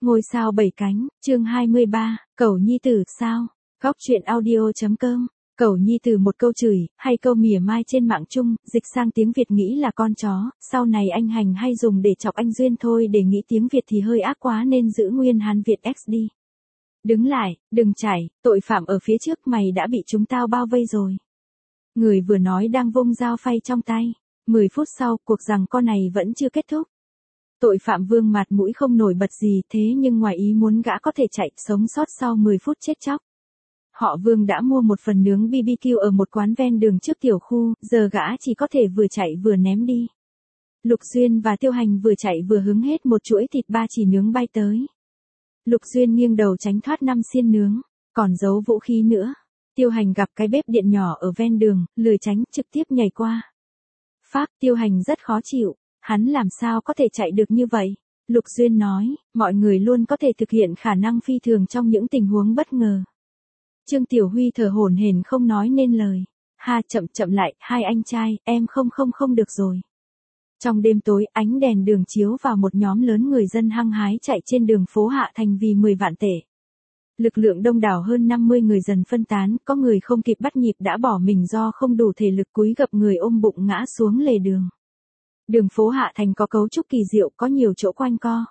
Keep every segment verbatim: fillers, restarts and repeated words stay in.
Ngôi sao bảy cánh, chương hai mươi ba, Cẩu Nhi Tử sao? Góc truyện audio chấm com. Cẩu Nhi Tử một câu chửi, hay câu mỉa mai trên mạng chung, dịch sang tiếng Việt nghĩ là con chó, sau này anh hành hay dùng để chọc anh Duyên thôi, để nghĩ tiếng Việt thì hơi ác quá nên giữ nguyên Hán Việt X đi. Đứng lại, đừng chạy, tội phạm ở phía trước mày đã bị chúng tao bao vây rồi. Người vừa nói đang vung dao phay trong tay. Mười phút sau, cuộc giằng co này vẫn chưa kết thúc. Tội phạm Vương mặt mũi không nổi bật gì, thế nhưng ngoài ý muốn gã có thể chạy sống sót sau mười phút chết chóc. Họ Vương đã mua một phần nướng bê bê kiu ở một quán ven đường trước tiểu khu, giờ gã chỉ có thể vừa chạy vừa ném đi. Lục Duyên và Tiêu Hành vừa chạy vừa hứng hết một chuỗi thịt ba chỉ nướng bay tới. Lục Duyên nghiêng đầu tránh thoát năm xiên nướng, còn giấu vũ khí nữa. Tiêu Hành gặp cái bếp điện nhỏ ở ven đường, lười tránh, trực tiếp nhảy qua. Phác, Tiêu Hành rất khó chịu, hắn làm sao có thể chạy được như vậy? Lục Duyên nói, mọi người luôn có thể thực hiện khả năng phi thường trong những tình huống bất ngờ. Trương Tiểu Huy thở hổn hển không nói nên lời. Ha, chậm chậm lại, hai anh trai, em không không không được rồi. Trong đêm tối, ánh đèn đường chiếu vào một nhóm lớn người dân hăng hái chạy trên đường phố Hạ Thành vì mười vạn tệ. Lực lượng đông đảo hơn năm mươi người dần phân tán, có người không kịp bắt nhịp đã bỏ mình do không đủ thể lực, cúi gập người ôm bụng ngã xuống lề đường. Đường phố Hạ Thành có cấu trúc kỳ diệu, có nhiều chỗ quanh co.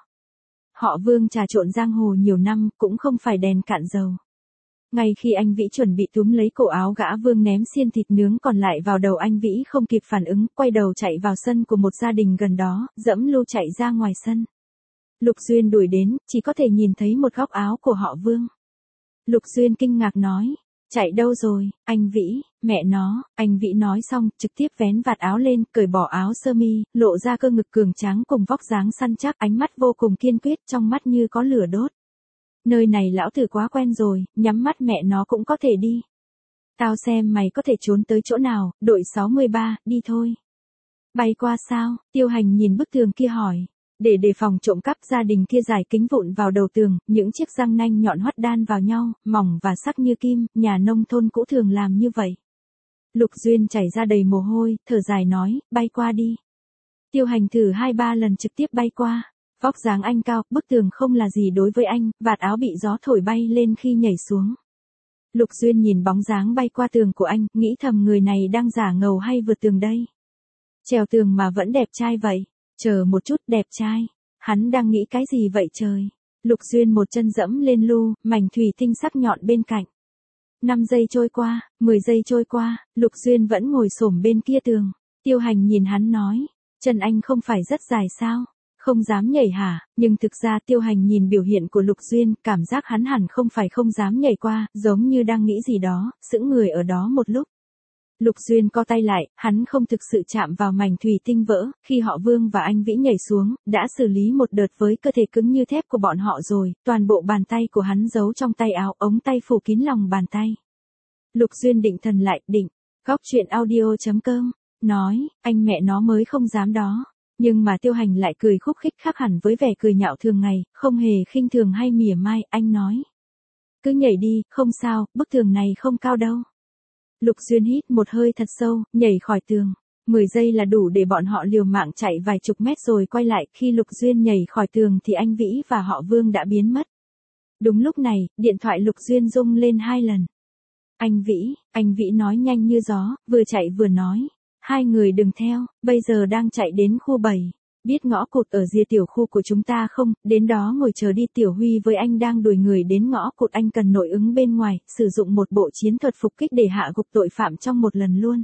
Họ Vương trà trộn giang hồ nhiều năm, cũng không phải đèn cạn dầu. Ngay khi anh Vĩ chuẩn bị túm lấy cổ áo gã Vương ném xiên thịt nướng còn lại vào đầu anh Vĩ không kịp phản ứng, quay đầu chạy vào sân của một gia đình gần đó, dẫm lô chạy ra ngoài sân. Lục Duyên đuổi đến, chỉ có thể nhìn thấy một góc áo của họ Vương. Lục Duyên kinh ngạc nói, chạy đâu rồi, anh Vĩ, mẹ nó, anh Vĩ nói xong, trực tiếp vén vạt áo lên, cởi bỏ áo sơ mi, lộ ra cơ ngực cường tráng cùng vóc dáng săn chắc, ánh mắt vô cùng kiên quyết, trong mắt như có lửa đốt. Nơi này lão tử quá quen rồi, nhắm mắt mẹ nó cũng có thể đi. Tao xem mày có thể trốn tới chỗ nào, đội sáu mươi ba, đi thôi. Bay qua sao? Tiêu Hành nhìn bức tường kia hỏi. Để đề phòng trộm cắp, gia đình kia rải kính vụn vào đầu tường, những chiếc răng nanh nhọn hoắt đan vào nhau, mỏng và sắc như kim, nhà nông thôn cũ thường làm như vậy. Lục Duyên chảy ra đầy mồ hôi, thở dài nói, bay qua đi. Tiêu Hành thử hai ba lần trực tiếp bay qua. Vóc dáng anh cao, bức tường không là gì đối với anh, vạt áo bị gió thổi bay lên khi nhảy xuống. Lục Duyên nhìn bóng dáng bay qua tường của anh, nghĩ thầm người này đang giả ngầu hay vượt tường đây. Trèo tường mà vẫn đẹp trai vậy. Chờ một chút, đẹp trai. Hắn đang nghĩ cái gì vậy trời? Lục Duyên một chân dẫm lên lu, mảnh thủy tinh sắc nhọn bên cạnh. năm giây trôi qua, mười giây trôi qua, Lục Duyên vẫn ngồi xổm bên kia tường. Tiêu Hành nhìn hắn nói, chân anh không phải rất dài sao? Không dám nhảy hả? Nhưng thực ra Tiêu Hành nhìn biểu hiện của Lục Duyên, cảm giác hắn hẳn không phải không dám nhảy qua, giống như đang nghĩ gì đó, sững người ở đó một lúc. Lục Duyên co tay lại, hắn không thực sự chạm vào mảnh thủy tinh vỡ, khi họ Vương và anh Vĩ nhảy xuống, đã xử lý một đợt với cơ thể cứng như thép của bọn họ rồi, toàn bộ bàn tay của hắn giấu trong tay áo, ống tay phủ kín lòng bàn tay. Lục Duyên định thần lại, định, góc truyện audio chấm com, nói, anh mẹ nó mới không dám đó. Nhưng mà Tiêu Hành lại cười khúc khích khác hẳn với vẻ cười nhạo thường ngày, không hề khinh thường hay mỉa mai, anh nói. Cứ nhảy đi, không sao, bức tường này không cao đâu. Lục Duyên hít một hơi thật sâu, nhảy khỏi tường. mười giây là đủ để bọn họ liều mạng chạy vài chục mét rồi quay lại, khi Lục Duyên nhảy khỏi tường thì anh Vĩ và họ Vương đã biến mất. Đúng lúc này, điện thoại Lục Duyên rung lên hai lần. Anh Vĩ, anh Vĩ nói nhanh như gió, vừa chạy vừa nói. Hai người đừng theo, bây giờ đang chạy đến khu bảy. Biết ngõ cụt ở rìa tiểu khu của chúng ta không, đến đó ngồi chờ đi. Tiểu Huy với anh đang đuổi người đến ngõ cụt, anh cần nội ứng bên ngoài, sử dụng một bộ chiến thuật phục kích để hạ gục tội phạm trong một lần luôn.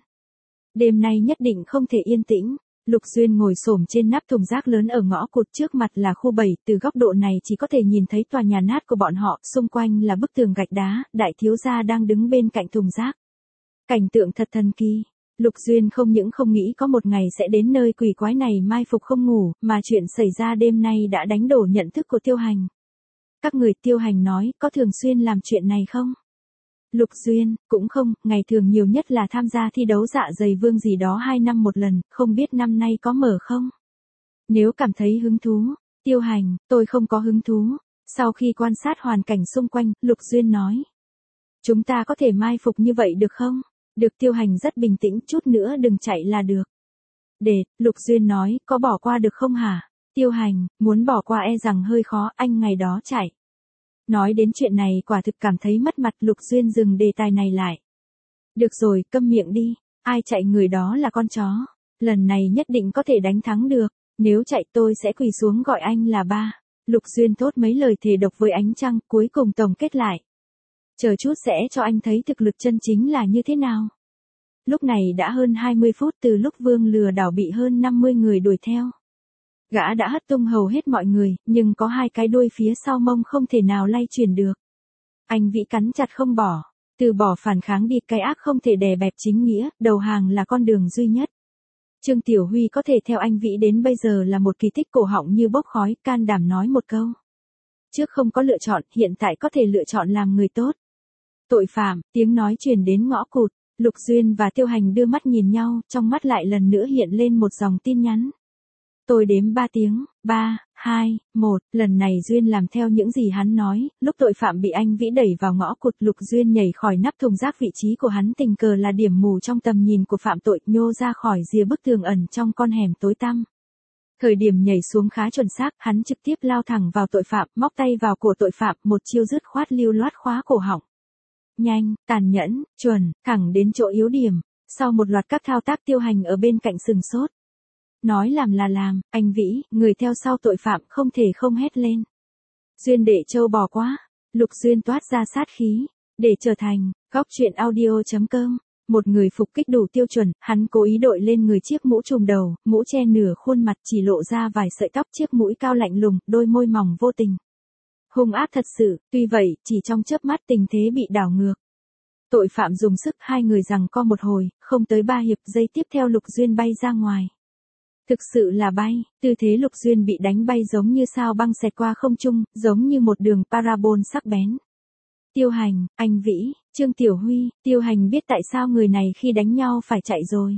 Đêm nay nhất định không thể yên tĩnh. Lục Duyên ngồi xổm trên nắp thùng rác lớn ở ngõ cụt, trước mặt là khu bảy, từ góc độ này chỉ có thể nhìn thấy tòa nhà nát của bọn họ, xung quanh là bức tường gạch đá, đại thiếu gia đang đứng bên cạnh thùng rác. Cảnh tượng thật thần kỳ. Lục Duyên không những không nghĩ có một ngày sẽ đến nơi quỷ quái này mai phục không ngủ, mà chuyện xảy ra đêm nay đã đánh đổ nhận thức của Tiêu Hành. Các người, Tiêu Hành nói, có thường xuyên làm chuyện này không? Lục Duyên, cũng không, ngày thường nhiều nhất là tham gia thi đấu dạ dày vương gì đó hai năm một lần, không biết năm nay có mở không? Nếu cảm thấy hứng thú, Tiêu Hành, tôi không có hứng thú. Sau khi quan sát hoàn cảnh xung quanh, Lục Duyên nói. Chúng ta có thể mai phục như vậy được không? Được. Tiêu Hành rất bình tĩnh, chút nữa đừng chạy là được. Để, Lục Duyên nói, có bỏ qua được không hả? Tiêu Hành, muốn bỏ qua e rằng hơi khó, anh ngày đó chạy. Nói đến chuyện này quả thực cảm thấy mất mặt, Lục Duyên dừng đề tài này lại. Được rồi, câm miệng đi, ai chạy người đó là con chó. Lần này nhất định có thể đánh thắng được, nếu chạy tôi sẽ quỳ xuống gọi anh là ba. Lục Duyên thốt mấy lời thề độc với ánh trăng, cuối cùng tổng kết lại. Chờ chút sẽ cho anh thấy thực lực chân chính là như thế nào. Lúc này đã hơn hai mươi phút từ lúc Vương lừa đảo bị hơn năm mươi người đuổi theo. Gã đã hất tung hầu hết mọi người, nhưng có hai cái đuôi phía sau mông không thể nào lay chuyển được. Anh Vĩ cắn chặt không bỏ, từ bỏ phản kháng đi, cái ác không thể đè bẹp chính nghĩa, đầu hàng là con đường duy nhất. Trương Tiểu Huy có thể theo anh Vĩ đến bây giờ là một kỳ tích, cổ họng như bốc khói, can đảm nói một câu. Trước không có lựa chọn, hiện tại có thể lựa chọn làm người tốt. Tội phạm, tiếng nói truyền đến ngõ cụt, Lục Duyên và Tiêu Hành đưa mắt nhìn nhau, trong mắt lại lần nữa hiện lên một dòng tin nhắn. Tôi đếm ba tiếng, ba, hai, một, lần này Duyên làm theo những gì hắn nói, lúc tội phạm bị anh Vĩ đẩy vào ngõ cụt, Lục Duyên nhảy khỏi nắp thùng rác, vị trí của hắn tình cờ là điểm mù trong tầm nhìn của phạm tội, nhô ra khỏi rìa bức tường ẩn trong con hẻm tối tăm. Thời điểm nhảy xuống khá chuẩn xác, hắn trực tiếp lao thẳng vào tội phạm, móc tay vào cổ tội phạm, một chiêu dứt khoát lưu loát khóa cổ họng. Nhanh, tàn nhẫn, chuẩn, thẳng đến chỗ yếu điểm. Sau một loạt các thao tác, Tiêu Hành ở bên cạnh sừng sốt. Nói làm là làm, anh Vĩ, người theo sau tội phạm không thể không hét lên. Duyên đệ trâu bò quá. Lục Duyên toát ra sát khí. Để trở thành, góc truyện audio chấm com. Một người phục kích đủ tiêu chuẩn, hắn cố ý đội lên người chiếc mũ trùm đầu, mũ che nửa khuôn mặt, chỉ lộ ra vài sợi tóc, chiếc mũi cao lạnh lùng, đôi môi mỏng vô tình. Hung ác thật sự, tuy vậy, chỉ trong chớp mắt tình thế bị đảo ngược. Tội phạm dùng sức, hai người giằng co một hồi, không tới ba hiệp, giây tiếp theo Lục Duyên bay ra ngoài. Thực sự là bay, tư thế Lục Duyên bị đánh bay giống như sao băng xẹt qua không trung, giống như một đường parabol sắc bén. Tiêu Hành, anh Vĩ, Trương Tiểu Huy, Tiêu Hành biết tại sao người này khi đánh nhau phải chạy rồi.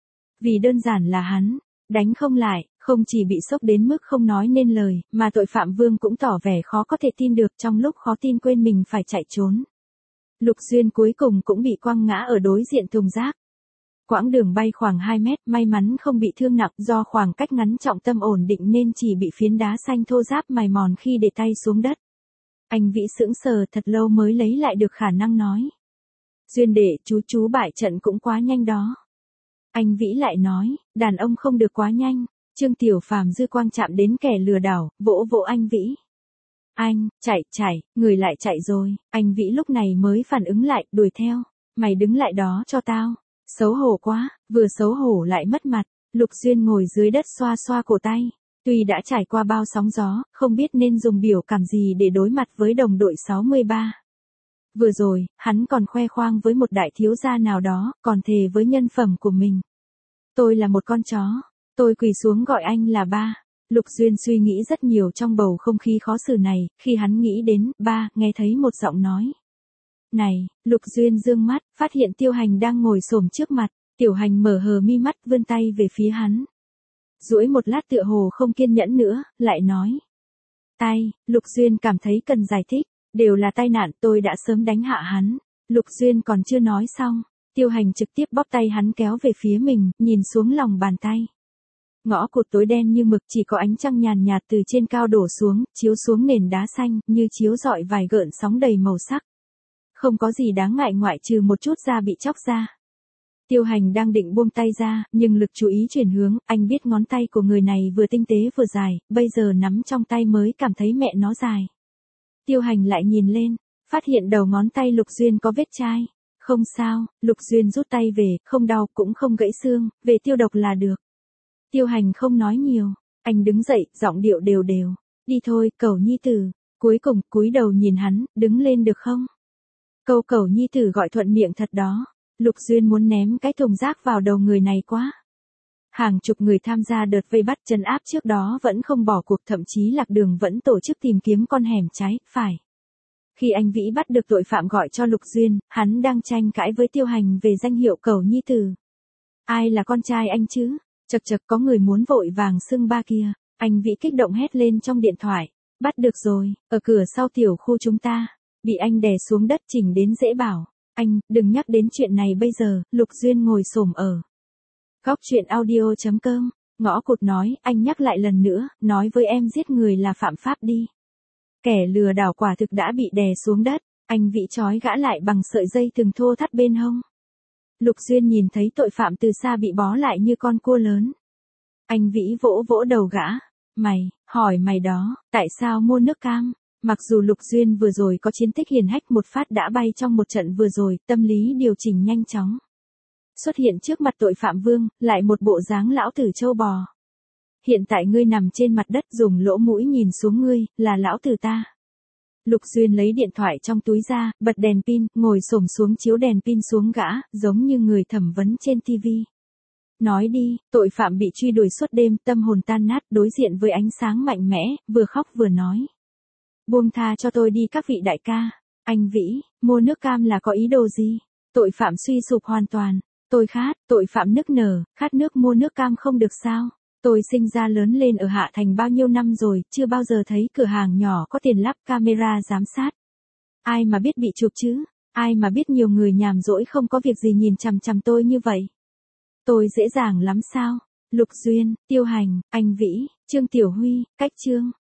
Vì đơn giản là hắn, đánh không lại, không chỉ bị sốc đến mức không nói nên lời, mà tội phạm Vương cũng tỏ vẻ khó có thể tin được, trong lúc khó tin quên mình phải chạy trốn. Lục Duyên cuối cùng cũng bị quăng ngã ở đối diện thùng rác. Quãng đường bay khoảng hai mét, may mắn không bị thương nặng, do khoảng cách ngắn trọng tâm ổn định nên chỉ bị phiến đá xanh thô ráp mài mòn khi để tay xuống đất. Anh Vĩ sững sờ thật lâu mới lấy lại được khả năng nói. Duyên đệ, chú chú bại trận cũng quá nhanh đó. Anh Vĩ lại nói, đàn ông không được quá nhanh. Trương Tiểu Phàm dư quang chạm đến kẻ lừa đảo, vỗ vỗ anh Vĩ. Anh, chạy, chạy, người lại chạy rồi. Anh Vĩ lúc này mới phản ứng lại, đuổi theo. Mày đứng lại đó cho tao. Xấu hổ quá, vừa xấu hổ lại mất mặt. Lục Duyên ngồi dưới đất xoa xoa cổ tay. Tuy đã trải qua bao sóng gió, không biết nên dùng biểu cảm gì để đối mặt với đồng đội sáu mươi ba. Vừa rồi, hắn còn khoe khoang với một đại thiếu gia nào đó, còn thề với nhân phẩm của mình. Tôi là một con chó. Tôi quỳ xuống gọi anh là ba. Lục Duyên suy nghĩ rất nhiều trong bầu không khí khó xử này, khi hắn nghĩ đến ba, nghe thấy một giọng nói. Này, Lục Duyên dương mắt, phát hiện Tiêu Hành đang ngồi xổm trước mặt, Tiểu Hành mở hờ mi mắt vươn tay về phía hắn. Duỗi một lát tựa hồ không kiên nhẫn nữa, lại nói. Tay, Lục Duyên cảm thấy cần giải thích, đều là tai nạn, tôi đã sớm đánh hạ hắn. Lục Duyên còn chưa nói xong, Tiêu Hành trực tiếp bóp tay hắn kéo về phía mình, nhìn xuống lòng bàn tay. Ngõ cụt tối đen như mực, chỉ có ánh trăng nhàn nhạt từ trên cao đổ xuống, chiếu xuống nền đá xanh, như chiếu rọi vài gợn sóng đầy màu sắc. Không có gì đáng ngại ngoại trừ một chút da bị chóc ra. Tiêu Hành đang định buông tay ra, nhưng lực chú ý chuyển hướng, anh biết ngón tay của người này vừa tinh tế vừa dài, bây giờ nắm trong tay mới cảm thấy mẹ nó dài. Tiêu Hành lại nhìn lên, phát hiện đầu ngón tay Lục Duyên có vết chai. Không sao, Lục Duyên rút tay về, không đau cũng không gãy xương, về tiêu độc là được. Tiêu Hành không nói nhiều, anh đứng dậy, giọng điệu đều đều. Đi thôi, cẩu nhi tử. Cuối cùng, cúi đầu nhìn hắn, đứng lên được không? Câu cẩu nhi tử gọi thuận miệng thật đó. Lục Duyên muốn ném cái thùng rác vào đầu người này quá. Hàng chục người tham gia đợt vây bắt trấn áp trước đó vẫn không bỏ cuộc, thậm chí Lạc Đường vẫn tổ chức tìm kiếm con hẻm trái, phải. Khi anh Vĩ bắt được tội phạm gọi cho Lục Duyên, hắn đang tranh cãi với Tiêu Hành về danh hiệu cẩu nhi tử. Ai là con trai anh chứ? Chật chật, có người muốn vội vàng xưng ba kia. Anh Vĩ kích động hét lên trong điện thoại. Bắt được rồi, ở cửa sau tiểu khu chúng ta. Bị anh đè xuống đất chỉnh đến dễ bảo. Anh, đừng nhắc đến chuyện này bây giờ. Lục Duyên ngồi xổm ở góc truyện audio chấm com. Ngõ cụt nói, anh nhắc lại lần nữa, nói với em giết người là phạm pháp đi. Kẻ lừa đảo quả thực đã bị đè xuống đất, anh Vĩ trói gã lại bằng sợi dây thừng thô thắt bên hông. Lục Duyên nhìn thấy tội phạm từ xa bị bó lại như con cua lớn. Anh Vĩ vỗ vỗ đầu gã. Mày, hỏi mày đó, tại sao mua nước cam? Mặc dù Lục Duyên vừa rồi có chiến tích hiển hách một phát đã bay trong một trận vừa rồi, tâm lý điều chỉnh nhanh chóng. Xuất hiện trước mặt tội phạm Vương, lại một bộ dáng lão tử trâu bò. Hiện tại ngươi nằm trên mặt đất dùng lỗ mũi nhìn xuống ngươi, là lão tử ta. Lục Duyên lấy điện thoại trong túi ra, bật đèn pin, ngồi xổm xuống chiếu đèn pin xuống gã, giống như người thẩm vấn trên tivi. Nói đi, tội phạm bị truy đuổi suốt đêm, tâm hồn tan nát, đối diện với ánh sáng mạnh mẽ, vừa khóc vừa nói. Buông tha cho tôi đi các vị đại ca. Anh Vĩ, mua nước cam là có ý đồ gì? Tội phạm suy sụp hoàn toàn. Tôi khát, tội phạm nức nở, khát nước mua nước cam không được sao? Tôi sinh ra lớn lên ở Hạ Thành bao nhiêu năm rồi, chưa bao giờ thấy cửa hàng nhỏ có tiền lắp camera giám sát. Ai mà biết bị chụp chứ? Ai mà biết nhiều người nhàm rỗi không có việc gì nhìn chằm chằm tôi như vậy? Tôi dễ dàng lắm sao? Lục Duyên, Tiêu Hành, anh Vĩ, Trương Tiểu Huy, Cách Trương.